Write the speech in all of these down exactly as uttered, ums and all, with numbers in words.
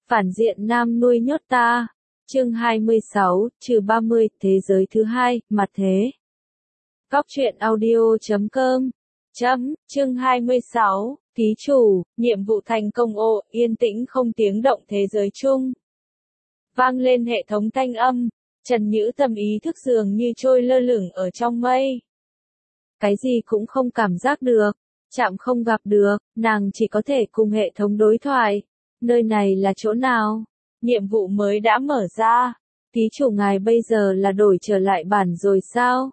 Phản diện nam nuôi nhốt ta. Chương hai mươi sáu, trừ ba mươi, thế giới thứ hai, mặt thế. Góc truyện audio chấm com. Chấm, chương hai mươi sáu, ký chủ, nhiệm vụ thành công ồ, yên tĩnh không tiếng động thế giới chung. Vang lên hệ thống thanh âm, Trần Nhữ Tâm ý thức dường như trôi lơ lửng ở trong mây. Cái gì cũng không cảm giác được, chạm không gặp được, nàng chỉ có thể cùng hệ thống đối thoại. Nơi này là chỗ nào? Nhiệm vụ mới đã mở ra. Ký chủ ngài bây giờ là đổi trở lại bản rồi sao?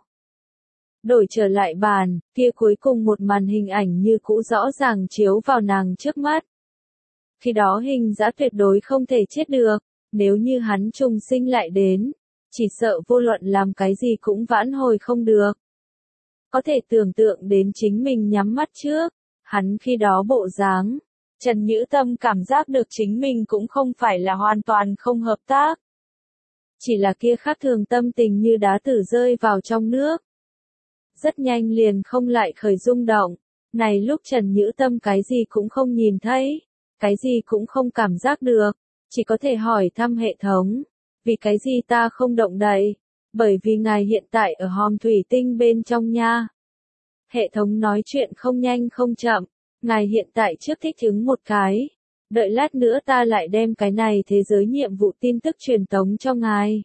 Đổi trở lại bản, kia cuối cùng một màn hình ảnh như cũ rõ ràng chiếu vào nàng trước mắt. Khi đó hình dã tuyệt đối không thể chết được, nếu như hắn trùng sinh lại đến, chỉ sợ vô luận làm cái gì cũng vãn hồi không được. Có thể tưởng tượng đến chính mình nhắm mắt trước, hắn khi đó bộ dáng. Trần Nhữ Tâm cảm giác được chính mình cũng không phải là hoàn toàn không hợp tác. Chỉ là kia khác thường tâm tình như đá tử rơi vào trong nước. Rất nhanh liền không lại khởi rung động. Này lúc Trần Nhữ Tâm cái gì cũng không nhìn thấy, cái gì cũng không cảm giác được, chỉ có thể hỏi thăm hệ thống. Vì cái gì ta không động đậy? Bởi vì ngài hiện tại ở hòm thủy tinh bên trong nha. Hệ thống nói chuyện không nhanh không chậm. Ngài hiện tại trước thích ứng một cái. Đợi lát nữa ta lại đem cái này thế giới nhiệm vụ tin tức truyền tống cho ngài.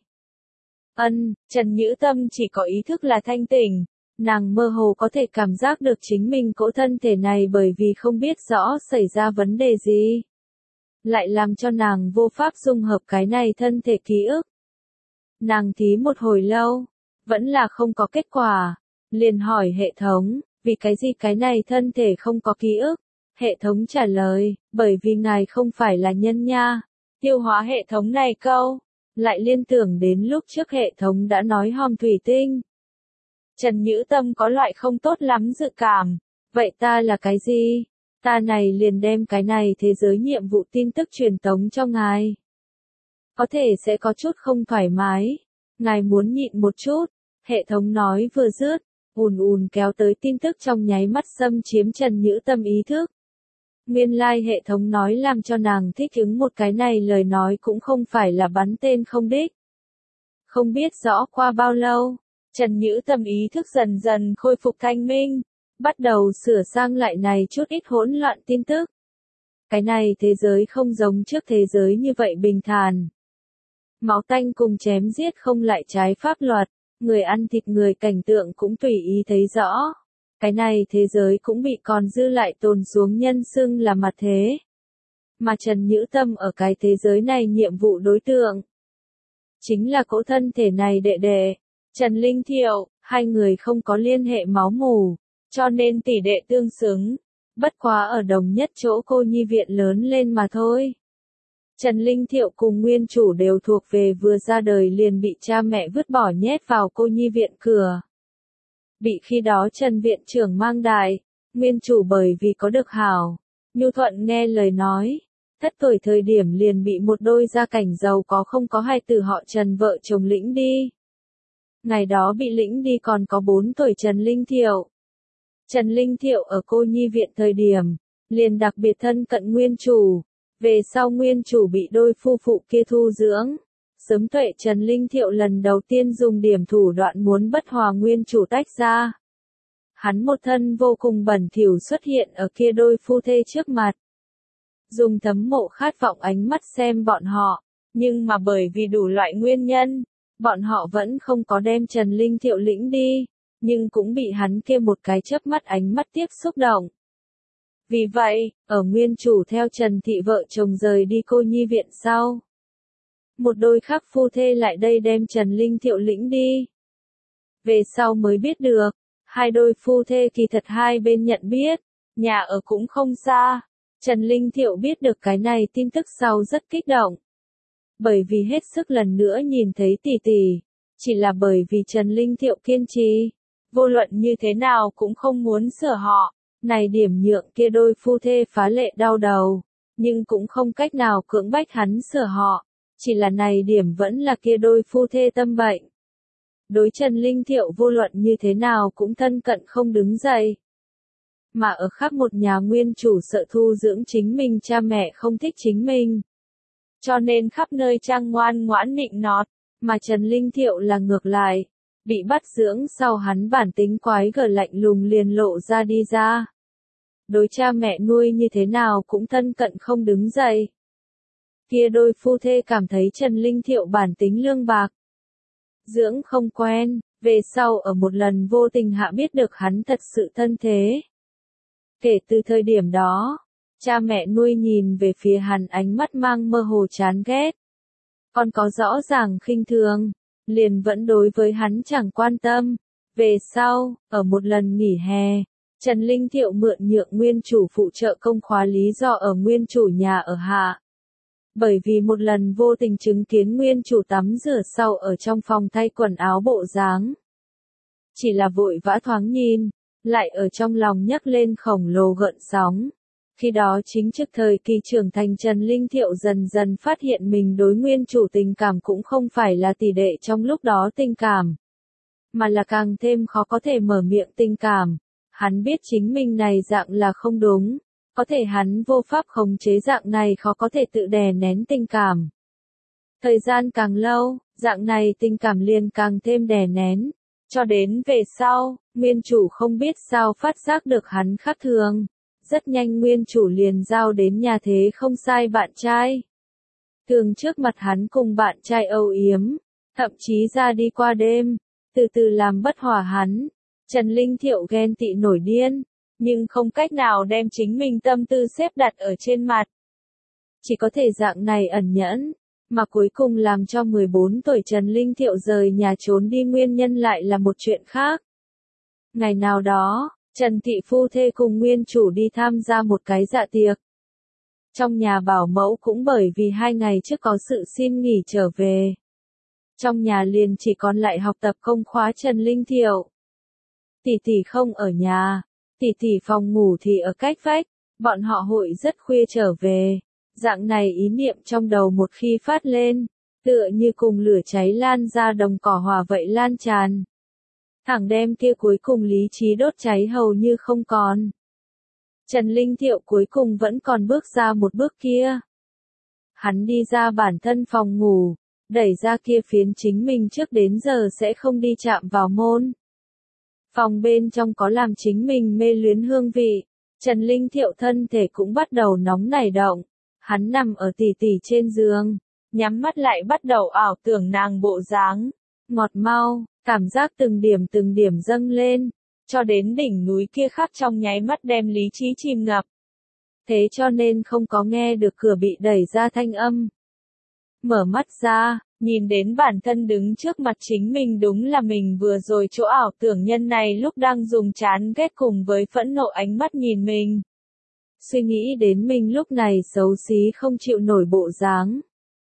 Ân, Trần Nhữ Tâm chỉ có ý thức là thanh tỉnh. Nàng mơ hồ có thể cảm giác được chính mình cỗ thân thể này bởi vì không biết rõ xảy ra vấn đề gì. Lại làm cho nàng vô pháp dung hợp cái này thân thể ký ức. Nàng thí một hồi lâu, vẫn là không có kết quả. Liền hỏi hệ thống. Vì cái gì cái này thân thể không có ký ức? Hệ thống trả lời, bởi vì ngài không phải là nhân nha. Tiêu hóa hệ thống này câu, lại liên tưởng đến lúc trước hệ thống đã nói hòm thủy tinh. Trần Nhữ Tâm có loại không tốt lắm dự cảm. Vậy ta là cái gì? Ta này liền đem cái này thế giới nhiệm vụ tin tức truyền tống cho ngài. Có thể sẽ có chút không thoải mái. Ngài muốn nhịn một chút. Hệ thống nói vừa dứt. Ùn ùn kéo tới tin tức trong nháy mắt xâm chiếm Trần Nhữ Tâm ý thức. Nguyên lai hệ thống nói làm cho nàng thích ứng một cái này lời nói cũng không phải là bắn tên không đích. Không biết rõ qua bao lâu, Trần Nhữ Tâm ý thức dần dần khôi phục thanh minh, bắt đầu sửa sang lại này chút ít hỗn loạn tin tức. Cái này thế giới không giống trước thế giới như vậy bình thản. Máu tanh cùng chém giết không lại trái pháp luật. Người ăn thịt người cảnh tượng cũng tùy ý thấy rõ. Cái này thế giới cũng bị còn dư lại tồn xuống nhân xưng là mặt thế. Mà Trần Nhữ Tâm ở cái thế giới này nhiệm vụ đối tượng. Chính là cỗ thân thể này đệ đệ. Trần Linh Thiệu, hai người không có liên hệ máu mủ. Cho nên tỷ đệ tương xứng. Bất quá ở đồng nhất chỗ cô nhi viện lớn lên mà thôi. Trần Linh Thiệu cùng nguyên chủ đều thuộc về vừa ra đời liền bị cha mẹ vứt bỏ nhét vào cô nhi viện cửa. Bị khi đó Trần viện trưởng mang đại, nguyên chủ bởi vì có được hảo, nhu thuận nghe lời nói, thất tuổi thời điểm liền bị một đôi gia cảnh giàu có không có hai từ họ Trần vợ chồng lĩnh đi. Ngày đó bị lĩnh đi còn có bốn tuổi Trần Linh Thiệu. Trần Linh Thiệu ở cô nhi viện thời điểm, liền đặc biệt thân cận nguyên chủ. Về sau nguyên chủ bị đôi phu phụ kia thu dưỡng. Sớm tuệ Trần Linh Thiệu lần đầu tiên dùng điểm thủ đoạn muốn bất hòa nguyên chủ tách ra. Hắn một thân vô cùng bẩn thỉu xuất hiện ở kia đôi phu thê trước mặt. Dùng thấm mộ khát vọng ánh mắt xem bọn họ. Nhưng mà bởi vì đủ loại nguyên nhân, bọn họ vẫn không có đem Trần Linh Thiệu lĩnh đi. Nhưng cũng bị hắn kia một cái chớp mắt ánh mắt tiếp xúc động. Vì vậy, ở nguyên chủ theo Trần Thị vợ chồng rời đi cô nhi viện sau. Một đôi khác phu thê lại đây đem Trần Linh Thiệu lĩnh đi. Về sau mới biết được, hai đôi phu thê kỳ thật hai bên nhận biết, nhà ở cũng không xa. Trần Linh Thiệu biết được cái này tin tức sau rất kích động. Bởi vì hết sức lần nữa nhìn thấy tỷ tỷ, chỉ là bởi vì Trần Linh Thiệu kiên trì, vô luận như thế nào cũng không muốn sửa họ. Này điểm nhượng kia đôi phu thê phá lệ đau đầu, nhưng cũng không cách nào cưỡng bách hắn sửa họ, chỉ là này điểm vẫn là kia đôi phu thê tâm bệnh. Đối Trần Linh Thiệu vô luận như thế nào cũng thân cận không đứng dậy. Mà ở khác một nhà nguyên chủ sợ thu dưỡng chính mình cha mẹ không thích chính mình. cho nên khắp nơi trang ngoan ngoãn nịnh nọt, mà Trần Linh Thiệu là ngược lại, bị bắt dưỡng sau hắn bản tính quái gở lạnh lùng liền lộ ra đi ra. Đối cha mẹ nuôi như thế nào cũng thân cận không đứng dậy. Kia đôi phu thê cảm thấy Trần Linh Thiệu bản tính lương bạc, dưỡng không quen, về sau ở một lần vô tình hạ biết được hắn thật sự thân thế. Kể từ thời điểm đó, cha mẹ nuôi nhìn về phía hắn ánh mắt mang mơ hồ chán ghét. Còn có rõ ràng khinh thường, liền vẫn đối với hắn chẳng quan tâm. Về sau, ở một lần nghỉ hè, Trần Linh Thiệu mượn nhượng nguyên chủ phụ trợ công khóa lý do ở nguyên chủ nhà ở hạ. Bởi vì một lần vô tình chứng kiến nguyên chủ tắm rửa sau ở trong phòng thay quần áo bộ dáng. Chỉ là vội vã thoáng nhìn, lại ở trong lòng nhấc lên khổng lồ gợn sóng. Khi đó chính trước thời kỳ trưởng thành Trần Linh Thiệu dần dần phát hiện mình đối nguyên chủ tình cảm cũng không phải là tỷ đệ trong lúc đó tình cảm, mà là càng thêm khó có thể mở miệng tình cảm. Hắn biết chính mình này dạng là không đúng, có thể hắn vô pháp khống chế dạng này khó có thể tự đè nén tình cảm. Thời gian càng lâu, dạng này tình cảm liền càng thêm đè nén, cho đến về sau, nguyên chủ không biết sao phát giác được hắn khác thường. Rất nhanh nguyên chủ liền giao đến nhà thế không sai bạn trai. Thường trước mặt hắn cùng bạn trai âu yếm, thậm chí ra đi qua đêm, từ từ làm bất hòa hắn. Trần Linh Thiệu ghen tị nổi điên, nhưng không cách nào đem chính mình tâm tư xếp đặt ở trên mặt. Chỉ có thể dạng này ẩn nhẫn, mà cuối cùng làm cho mười bốn tuổi Trần Linh Thiệu rời nhà trốn đi nguyên nhân lại là một chuyện khác. Ngày nào đó, Trần thị phu thê cùng nguyên chủ đi tham gia một cái dạ tiệc. Trong nhà bảo mẫu cũng bởi vì hai ngày trước có sự xin nghỉ trở về. Trong nhà liền chỉ còn lại học tập công khóa Trần Linh Thiệu. Tỷ tỷ không ở nhà, tỷ tỷ phòng ngủ thì ở cách vách, bọn họ hội rất khuya trở về. Dạng này ý niệm trong đầu một khi phát lên, tựa như cùng lửa cháy lan ra đồng cỏ hòa vậy lan tràn. Thẳng đem kia cuối cùng lý trí đốt cháy hầu như không còn. Trần Linh Thiệu cuối cùng vẫn còn bước ra một bước kia. Hắn đi ra bản thân phòng ngủ, đẩy ra kia phiến chính mình trước đến giờ sẽ không đi chạm vào môn. Phòng bên trong có làm chính mình mê luyến hương vị, Trần Linh Thiệu thân thể cũng bắt đầu nóng nảy động. Hắn nằm ở tỉ tỉ trên giường, nhắm mắt lại bắt đầu ảo tưởng nàng bộ dáng, ngọt mau, cảm giác từng điểm từng điểm dâng lên, cho đến đỉnh núi kia khắc trong nháy mắt đem lý trí chìm ngập. Thế cho nên không có nghe được cửa bị đẩy ra thanh âm. Mở mắt ra, nhìn đến bản thân đứng trước mặt chính mình đúng là mình vừa rồi chỗ ảo tưởng nhân này lúc đang dùng chán ghét cùng với phẫn nộ ánh mắt nhìn mình. Suy nghĩ đến mình lúc này xấu xí không chịu nổi bộ dáng.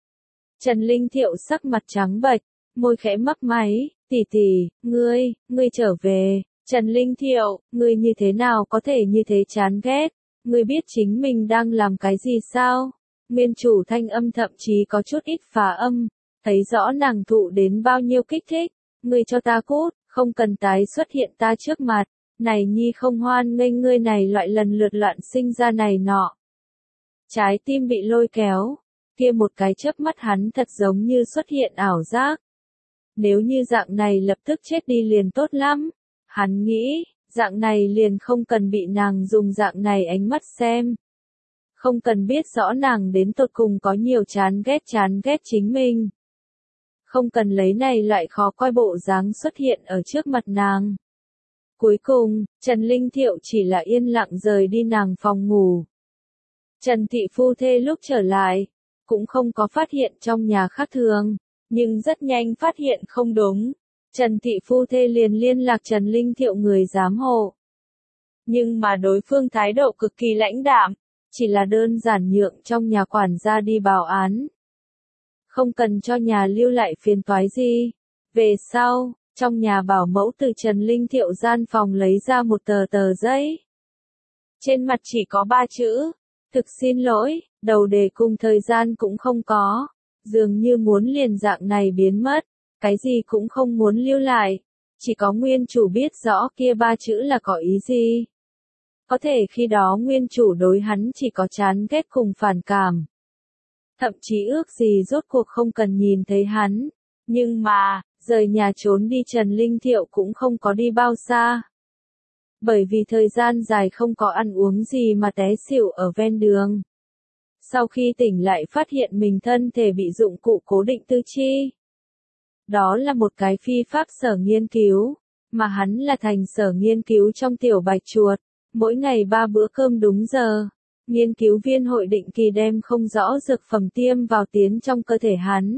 Trần Linh Thiệu sắc mặt trắng bệch, môi khẽ mấp máy, tỷ tỷ, ngươi, ngươi trở về. Trần Linh Thiệu, ngươi như thế nào có thể như thế chán ghét, ngươi biết chính mình đang làm cái gì sao? Nguyên chủ thanh âm thậm chí có chút ít phá âm, thấy rõ nàng thụ đến bao nhiêu kích thích, ngươi cho ta cút, không cần tái xuất hiện ta trước mặt. Này nhi không hoan nghênh ngươi này loại lần lượt loạn sinh ra này nọ. Trái tim bị lôi kéo, kia một cái chớp mắt hắn thật giống như xuất hiện ảo giác. Nếu như dạng này lập tức chết đi liền tốt lắm. Hắn nghĩ, dạng này liền không cần bị nàng dùng dạng này ánh mắt xem. Không cần biết rõ nàng đến tột cùng có nhiều chán ghét chán ghét chính mình. Không cần lấy này loại khó coi bộ dáng xuất hiện ở trước mặt nàng. Cuối cùng, Trần Linh Thiệu chỉ là yên lặng rời đi nàng phòng ngủ. Trần thị phu thê lúc trở lại, cũng không có phát hiện trong nhà khác thường, nhưng rất nhanh phát hiện không đúng. Trần thị phu thê liền liên lạc Trần Linh Thiệu người giám hộ. Nhưng mà đối phương thái độ cực kỳ lãnh đạm, chỉ là đơn giản nhượng trong nhà quản gia đi báo án. Không cần cho nhà lưu lại phiền toái gì. Về sau, trong nhà bảo mẫu từ Trần Linh Thiệu gian phòng lấy ra một tờ tờ giấy. Trên mặt chỉ có ba chữ, thực xin lỗi, đầu đề cùng thời gian cũng không có, dường như muốn liền dạng này biến mất, cái gì cũng không muốn lưu lại, chỉ có nguyên chủ biết rõ kia ba chữ là có ý gì. Có thể khi đó nguyên chủ đối hắn chỉ có chán ghét cùng phản cảm. thậm chí ước gì rốt cuộc không cần nhìn thấy hắn. Nhưng mà, rời nhà trốn đi Trần Linh Thiệu cũng không có đi bao xa. Bởi vì thời gian dài không có ăn uống gì mà té xỉu ở ven đường. Sau khi tỉnh lại phát hiện mình thân thể bị dụng cụ cố định tư chi. Đó là một cái phi pháp sở nghiên cứu, mà hắn là thành sở nghiên cứu trong tiểu bạch chuột, mỗi ngày ba bữa cơm đúng giờ. Nghiên cứu viên hội định kỳ đem không rõ dược phẩm tiêm vào tiến trong cơ thể hắn.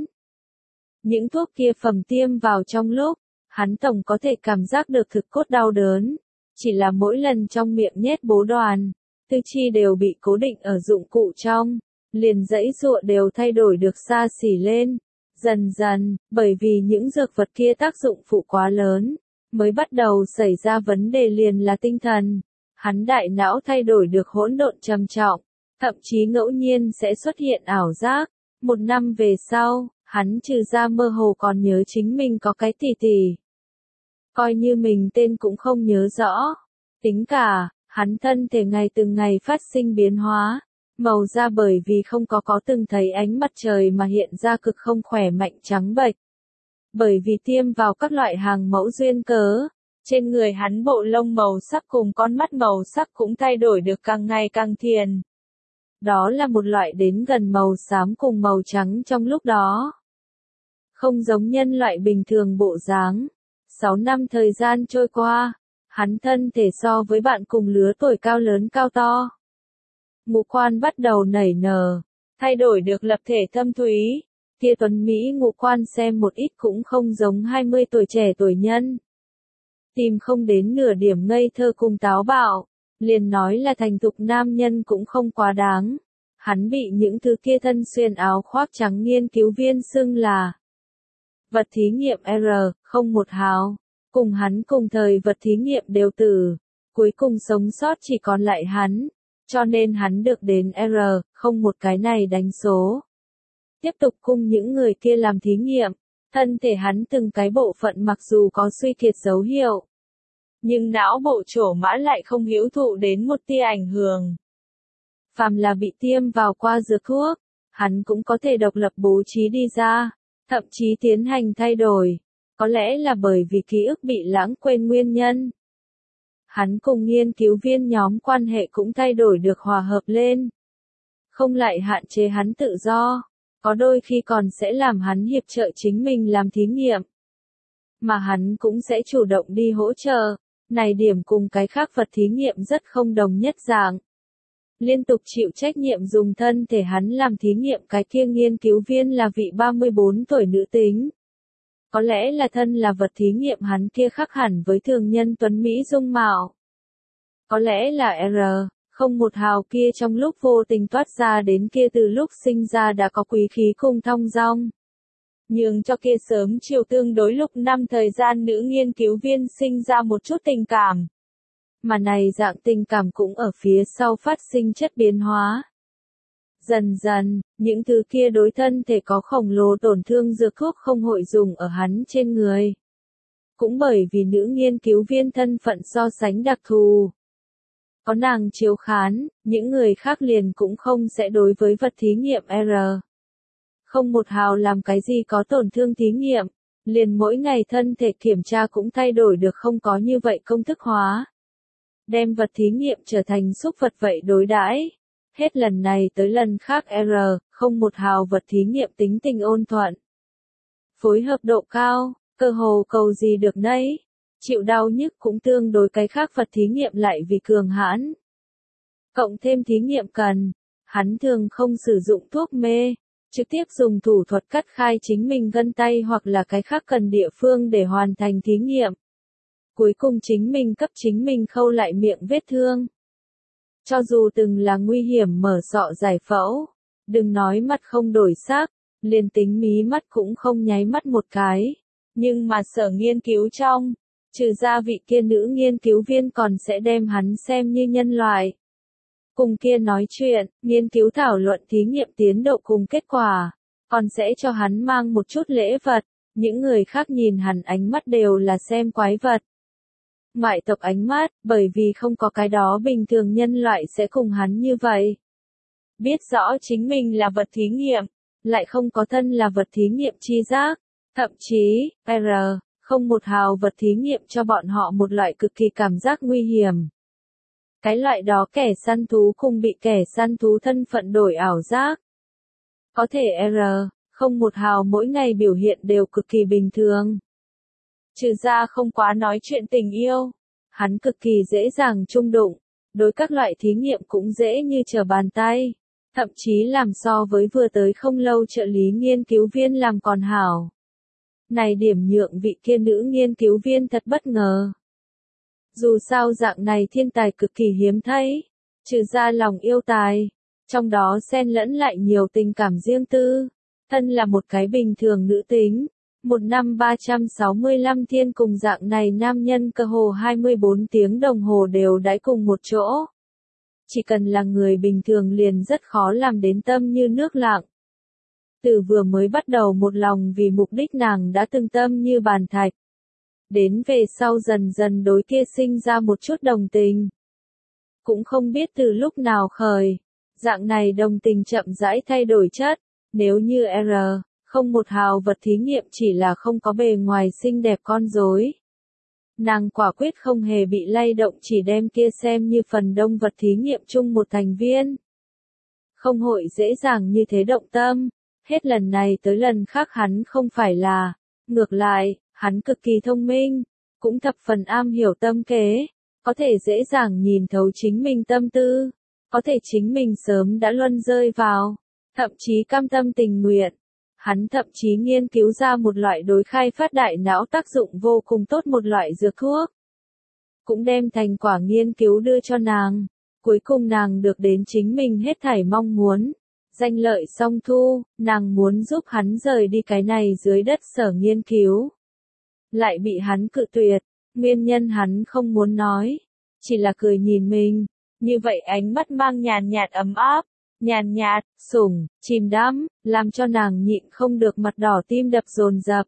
Những thuốc kia phẩm tiêm vào trong lúc, hắn tổng có thể cảm giác được thực cốt đau đớn. Chỉ là mỗi lần trong miệng nhét bố đoàn, tư chi đều bị cố định ở dụng cụ trong, liền dãy giụa đều thay đổi được xa xỉ lên. Dần dần, bởi vì những dược vật kia tác dụng phụ quá lớn, mới bắt đầu xảy ra vấn đề liền là tinh thần. Hắn đại não thay đổi được hỗn độn trầm trọng, thậm chí ngẫu nhiên sẽ xuất hiện ảo giác. Một năm về sau, hắn trừ ra mơ hồ còn nhớ chính mình có cái tỷ tỷ. Coi như mình tên cũng không nhớ rõ. Tính cả, hắn thân thể ngày từng ngày phát sinh biến hóa. Màu da bởi vì không có có từng thấy ánh mặt trời mà hiện ra cực không khỏe mạnh trắng bệch. Bởi vì tiêm vào các loại hàng mẫu duyên cớ, trên người hắn bộ lông màu sắc cùng con mắt màu sắc cũng thay đổi được càng ngày càng thiền. Đó là một loại đến gần màu xám cùng màu trắng trong lúc đó. Không giống nhân loại bình thường bộ dáng. Sáu năm thời gian trôi qua, hắn thân thể so với bạn cùng lứa tuổi cao lớn cao to. Ngũ quan bắt đầu nảy nở, thay đổi được lập thể thâm thúy. Tia tuấn Mỹ ngũ quan xem một ít cũng không giống hai mươi tuổi trẻ tuổi nhân. Tìm không đến nửa điểm ngây thơ cùng táo bạo, liền nói là thành thục nam nhân cũng không quá đáng. Hắn bị những thứ kia thân xuyên áo khoác trắng nghiên cứu viên xưng là vật thí nghiệm R không một hào. Cùng hắn cùng thời vật thí nghiệm đều tử, cuối cùng sống sót chỉ còn lại hắn, cho nên hắn được đến R không một cái này đánh số. Tiếp tục cùng những người kia làm thí nghiệm, thân thể hắn từng cái bộ phận mặc dù có suy kiệt dấu hiệu, nhưng não bộ trổ mã lại không hữu thụ đến một tia ảnh hưởng. Phàm là bị tiêm vào qua dược thuốc, hắn cũng có thể độc lập bố trí đi ra, thậm chí tiến hành thay đổi. Có lẽ là bởi vì ký ức bị lãng quên nguyên nhân. Hắn cùng nghiên cứu viên nhóm quan hệ cũng thay đổi được hòa hợp lên. Không lại hạn chế hắn tự do, có đôi khi còn sẽ làm hắn hiệp trợ chính mình làm thí nghiệm. Mà hắn cũng sẽ chủ động đi hỗ trợ, này điểm cùng cái khác vật thí nghiệm rất không đồng nhất dạng. Liên tục chịu trách nhiệm dùng thân thể hắn làm thí nghiệm cái kia nghiên cứu viên là vị ba mươi bốn tuổi nữ tính. Có lẽ là thân là vật thí nghiệm hắn kia khác hẳn với thường nhân tuấn Mỹ dung mạo. Có lẽ là R, không một hào kia trong lúc vô tình toát ra đến kia từ lúc sinh ra đã có quý khí cùng thong dong. Nhưng cho kia sớm chiều tương đối lúc năm thời gian nữ nghiên cứu viên sinh ra một chút tình cảm. Mà này dạng tình cảm cũng ở phía sau phát sinh chất biến hóa. Dần dần, những thứ kia đối thân thể có khổng lồ tổn thương dược thuốc không hội dùng ở hắn trên người. Cũng bởi vì nữ nghiên cứu viên thân phận so sánh đặc thù. Có nàng chiếu khán, những người khác liền cũng không sẽ đối với vật thí nghiệm R. Không một hào làm cái gì có tổn thương thí nghiệm, liền mỗi ngày thân thể kiểm tra cũng thay đổi được không có như vậy công thức hóa. Đem vật thí nghiệm trở thành xúc vật vậy đối đãi. Hết lần này tới lần khác R, không một hào vật thí nghiệm tính tình ôn thuận. Phối hợp độ cao, cơ hồ cầu gì được nấy. Chịu đau nhức cũng tương đối cái khác vật thí nghiệm lại vì cường hãn. Cộng thêm thí nghiệm cần, hắn thường không sử dụng thuốc mê, trực tiếp dùng thủ thuật cắt khai chính mình gân tay hoặc là cái khác cần địa phương để hoàn thành thí nghiệm. Cuối cùng chính mình cấp chính mình khâu lại miệng vết thương. Cho dù từng là nguy hiểm mở sọ giải phẫu, đừng nói mắt không đổi sắc, liền tính mí mắt cũng không nháy mắt một cái. Nhưng mà sở nghiên cứu trong, trừ ra vị kia nữ nghiên cứu viên còn sẽ đem hắn xem như nhân loại. Cùng kia nói chuyện, nghiên cứu thảo luận thí nghiệm tiến độ cùng kết quả, còn sẽ cho hắn mang một chút lễ vật, những người khác nhìn hắn ánh mắt đều là xem quái vật. Ngoại tộc ánh mắt, bởi vì không có cái đó bình thường nhân loại sẽ cùng hắn như vậy. biết rõ chính mình là vật thí nghiệm, lại không có thân là vật thí nghiệm chi giác, thậm chí, R, không một hào vật thí nghiệm cho bọn họ một loại cực kỳ cảm giác nguy hiểm. Cái loại đó kẻ săn thú cùng bị kẻ săn thú thân phận đổi ảo giác. Có thể R, không một hào mỗi ngày biểu hiện đều cực kỳ bình thường. Trừ ra không quá nói chuyện tình yêu, hắn cực kỳ dễ dàng chung đụng, đối các loại thí nghiệm cũng dễ như trở bàn tay, thậm chí làm so với vừa tới không lâu trợ lý nghiên cứu viên làm còn hảo. Này điểm nhượng vị kia nữ nghiên cứu viên thật bất ngờ. Dù sao dạng này thiên tài cực kỳ hiếm thấy, trừ ra lòng yêu tài, trong đó xen lẫn lại nhiều tình cảm riêng tư, thân là một cái bình thường nữ tính. Một năm ba trăm sáu mươi lăm thiên cùng dạng này nam nhân cơ hồ hai mươi bốn tiếng đồng hồ đều đãi cùng một chỗ. Chỉ cần là người bình thường liền rất khó làm đến tâm như nước lặng. Từ vừa mới bắt đầu một lòng vì mục đích nàng đã từng tâm như bàn thạch. Đến về sau dần dần đối kia sinh ra một chút đồng tình. Cũng không biết từ lúc nào khởi, dạng này đồng tình chậm rãi thay đổi chất, nếu như R, không một hào vật thí nghiệm chỉ là không có bề ngoài xinh đẹp con rối. Nàng quả quyết không hề bị lay động chỉ đem kia xem như phần đông vật thí nghiệm chung một thành viên. Không hội dễ dàng như thế động tâm, hết lần này tới lần khác hắn không phải là, ngược lại, hắn cực kỳ thông minh, cũng thập phần am hiểu tâm kế, có thể dễ dàng nhìn thấu chính mình tâm tư, có thể chính mình sớm đã luân rơi vào, thậm chí cam tâm tình nguyện. Hắn thậm chí nghiên cứu ra một loại đối khai phát đại não tác dụng vô cùng tốt một loại dược thuốc. Cũng đem thành quả nghiên cứu đưa cho nàng. Cuối cùng nàng được đến chính mình hết thảy mong muốn. Danh lợi song thu, nàng muốn giúp hắn rời đi cái này dưới đất sở nghiên cứu. Lại bị hắn cự tuyệt, nguyên nhân hắn không muốn nói. Chỉ là cười nhìn mình, như vậy ánh mắt mang nhàn nhạt ấm áp. Nhàn nhạt, sủng, chìm đắm, làm cho nàng nhịn không được mặt đỏ tim đập dồn dập.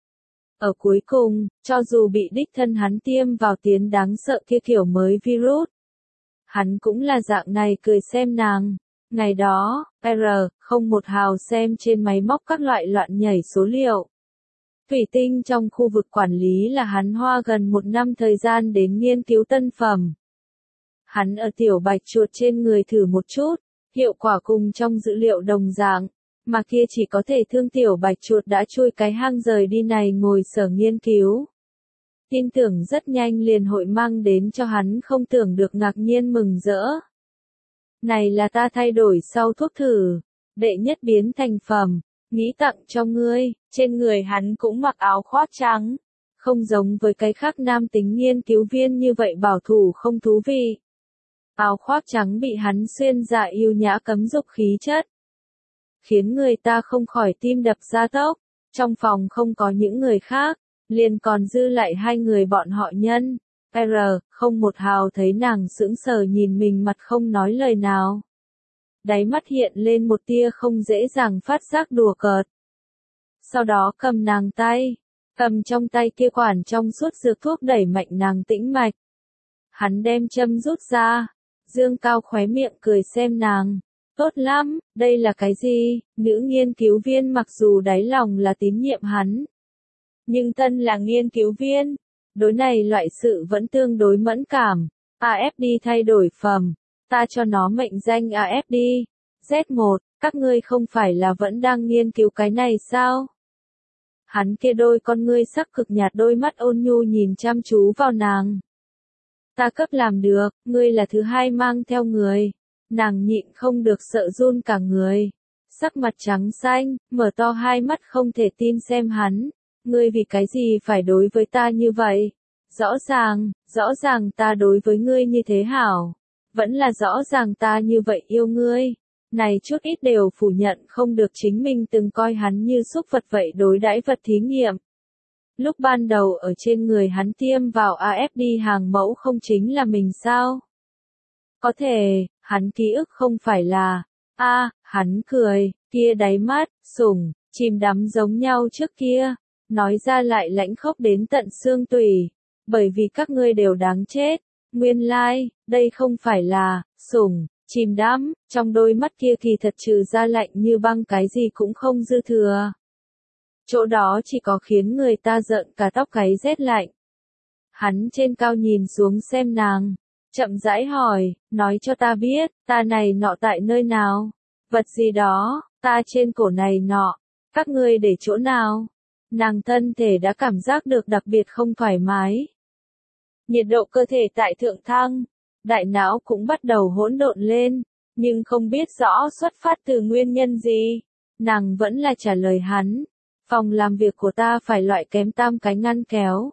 Ở cuối cùng, cho dù bị đích thân hắn tiêm vào tiến đáng sợ kia kiểu mới virus, hắn cũng là dạng này cười xem nàng. Ngày đó, R, không một hào xem trên máy móc các loại loạn nhảy số liệu. Thủy tinh trong khu vực quản lý là hắn hoa gần một năm thời gian đến nghiên cứu tân phẩm. Hắn ở tiểu bạch chuột trên người thử một chút. Hiệu quả cùng trong dữ liệu đồng dạng, mà kia chỉ có thể thương tiểu bạch chuột đã chui cái hang rời đi này ngồi sở nghiên cứu. Tin tưởng rất nhanh liền hội mang đến cho hắn không tưởng được ngạc nhiên mừng rỡ. Này là ta thay đổi sau thuốc thử, đệ nhất biến thành phẩm, nghĩ tặng cho ngươi, trên người hắn cũng mặc áo khoác trắng, không giống với cái khác nam tính nghiên cứu viên như vậy bảo thủ không thú vị. Áo khoác trắng bị hắn xuyên dạ yêu nhã cấm dục khí chất. Khiến người ta không khỏi tim đập ra tốc, trong phòng không có những người khác, liền còn dư lại hai người bọn họ nhân. R, không một hào thấy nàng sững sờ nhìn mình mặt không nói lời nào. Đáy mắt hiện lên một tia không dễ dàng phát giác đùa cợt. Sau đó cầm nàng tay, cầm trong tay kia quản trong suốt dược thuốc đẩy mạnh nàng tĩnh mạch. Hắn đem châm rút ra. Dương cao khóe miệng cười xem nàng. Tốt lắm, đây là cái gì? Nữ nghiên cứu viên mặc dù đáy lòng là tín nhiệm hắn. Nhưng thân là nghiên cứu viên. Đối này loại sự vẫn tương đối mẫn cảm. a ép đê thay đổi phẩm. Ta cho nó mệnh danh a ép đê. Z một, các ngươi không phải là vẫn đang nghiên cứu cái này sao? Hắn kia đôi con ngươi sắc cực nhạt đôi mắt ôn nhu nhìn chăm chú vào nàng. Ta cấp làm được, ngươi là thứ hai mang theo người. Nàng nhịn không được sợ run cả người. Sắc mặt trắng xanh, mở to hai mắt không thể tin xem hắn. Ngươi vì cái gì phải đối với ta như vậy? Rõ ràng, rõ ràng ta đối với ngươi như thế hảo. Vẫn là rõ ràng ta như vậy yêu ngươi. Này chút ít đều phủ nhận không được chính mình từng coi hắn như súc vật vậy đối đãi vật thí nghiệm. Lúc ban đầu ở trên người hắn tiêm vào a ép đê hàng mẫu không chính là mình sao? Có thể, hắn ký ức không phải là, a à, hắn cười, kia đáy mắt, sủng, chìm đắm giống nhau trước kia, nói ra lại lãnh khốc đến tận xương tủy, bởi vì các ngươi đều đáng chết, nguyên lai, like, đây không phải là, sủng, chìm đắm, trong đôi mắt kia kỳ thật trừ ra lạnh như băng cái gì cũng không dư thừa. Chỗ đó chỉ có khiến người ta rợn cả tóc gáy rét lạnh. Hắn trên cao nhìn xuống xem nàng, chậm rãi hỏi, nói cho ta biết, ta này nọ tại nơi nào? Vật gì đó, ta trên cổ này nọ, các ngươi để chỗ nào? Nàng thân thể đã cảm giác được đặc biệt không thoải mái. Nhiệt độ cơ thể tại thượng thăng, đại não cũng bắt đầu hỗn độn lên, nhưng không biết rõ xuất phát từ nguyên nhân gì. Nàng vẫn là trả lời hắn, phòng làm việc của ta phải loại kém tam cái ngăn kéo.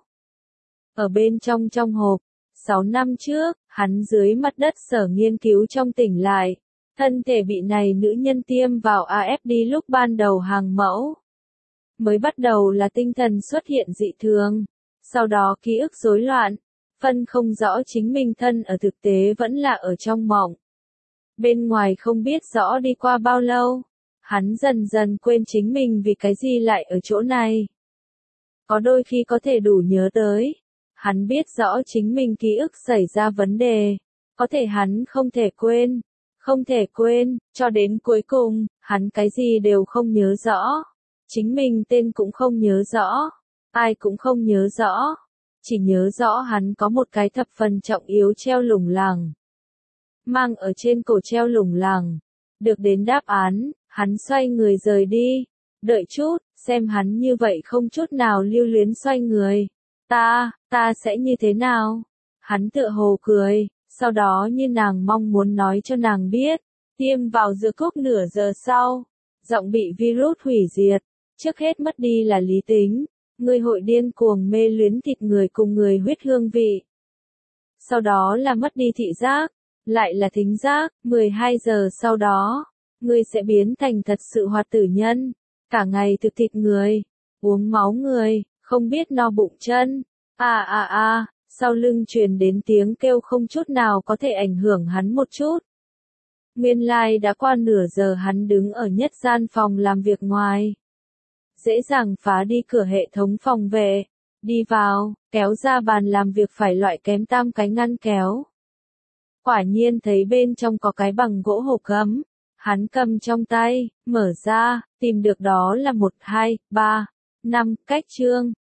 Ở bên trong trong hộp, sáu năm trước, hắn dưới mặt đất sở nghiên cứu trong tỉnh lại, thân thể bị này nữ nhân tiêm vào a ép đê lúc ban đầu hàng mẫu. Mới bắt đầu là tinh thần xuất hiện dị thường, sau đó ký ức rối loạn, phân không rõ chính mình thân ở thực tế vẫn là ở trong mộng. Bên ngoài không biết rõ đi qua bao lâu, hắn dần dần quên chính mình vì cái gì lại ở chỗ này. Có đôi khi có thể đủ nhớ tới, hắn biết rõ chính mình ký ức xảy ra vấn đề, có thể hắn không thể quên, không thể quên, cho đến cuối cùng, hắn cái gì đều không nhớ rõ. Chính mình tên cũng không nhớ rõ, ai cũng không nhớ rõ, chỉ nhớ rõ hắn có một cái thập phần trọng yếu treo lủng lẳng. Mang ở trên cổ treo lủng lẳng, được đến đáp án, hắn xoay người rời đi, đợi chút, xem hắn như vậy không chút nào lưu luyến xoay người. Ta, ta sẽ như thế nào? Hắn tựa hồ cười, sau đó như nàng mong muốn nói cho nàng biết, tiêm vào giữa cốc nửa giờ sau, giọng bị virus hủy diệt. Trước hết mất đi là lý tính, người hội điên cuồng mê luyến thịt người cùng người huyết hương vị. Sau đó là mất đi thị giác, lại là thính giác, mười hai giờ sau đó, người sẽ biến thành thật sự hoạt tử nhân, cả ngày thực thịt người, uống máu người, không biết no bụng chân. À à à, sau lưng truyền đến tiếng kêu không chút nào có thể ảnh hưởng hắn một chút. Nguyên lai đã qua nửa giờ hắn đứng ở nhất gian phòng làm việc ngoài. Dễ dàng phá đi cửa hệ thống phòng vệ, đi vào, kéo ra bàn làm việc phải loại kém tam cái ngăn kéo. Quả nhiên thấy bên trong có cái bằng gỗ hộp gấm, hắn cầm trong tay, mở ra, tìm được đó là một, hai, ba, năm cách chương.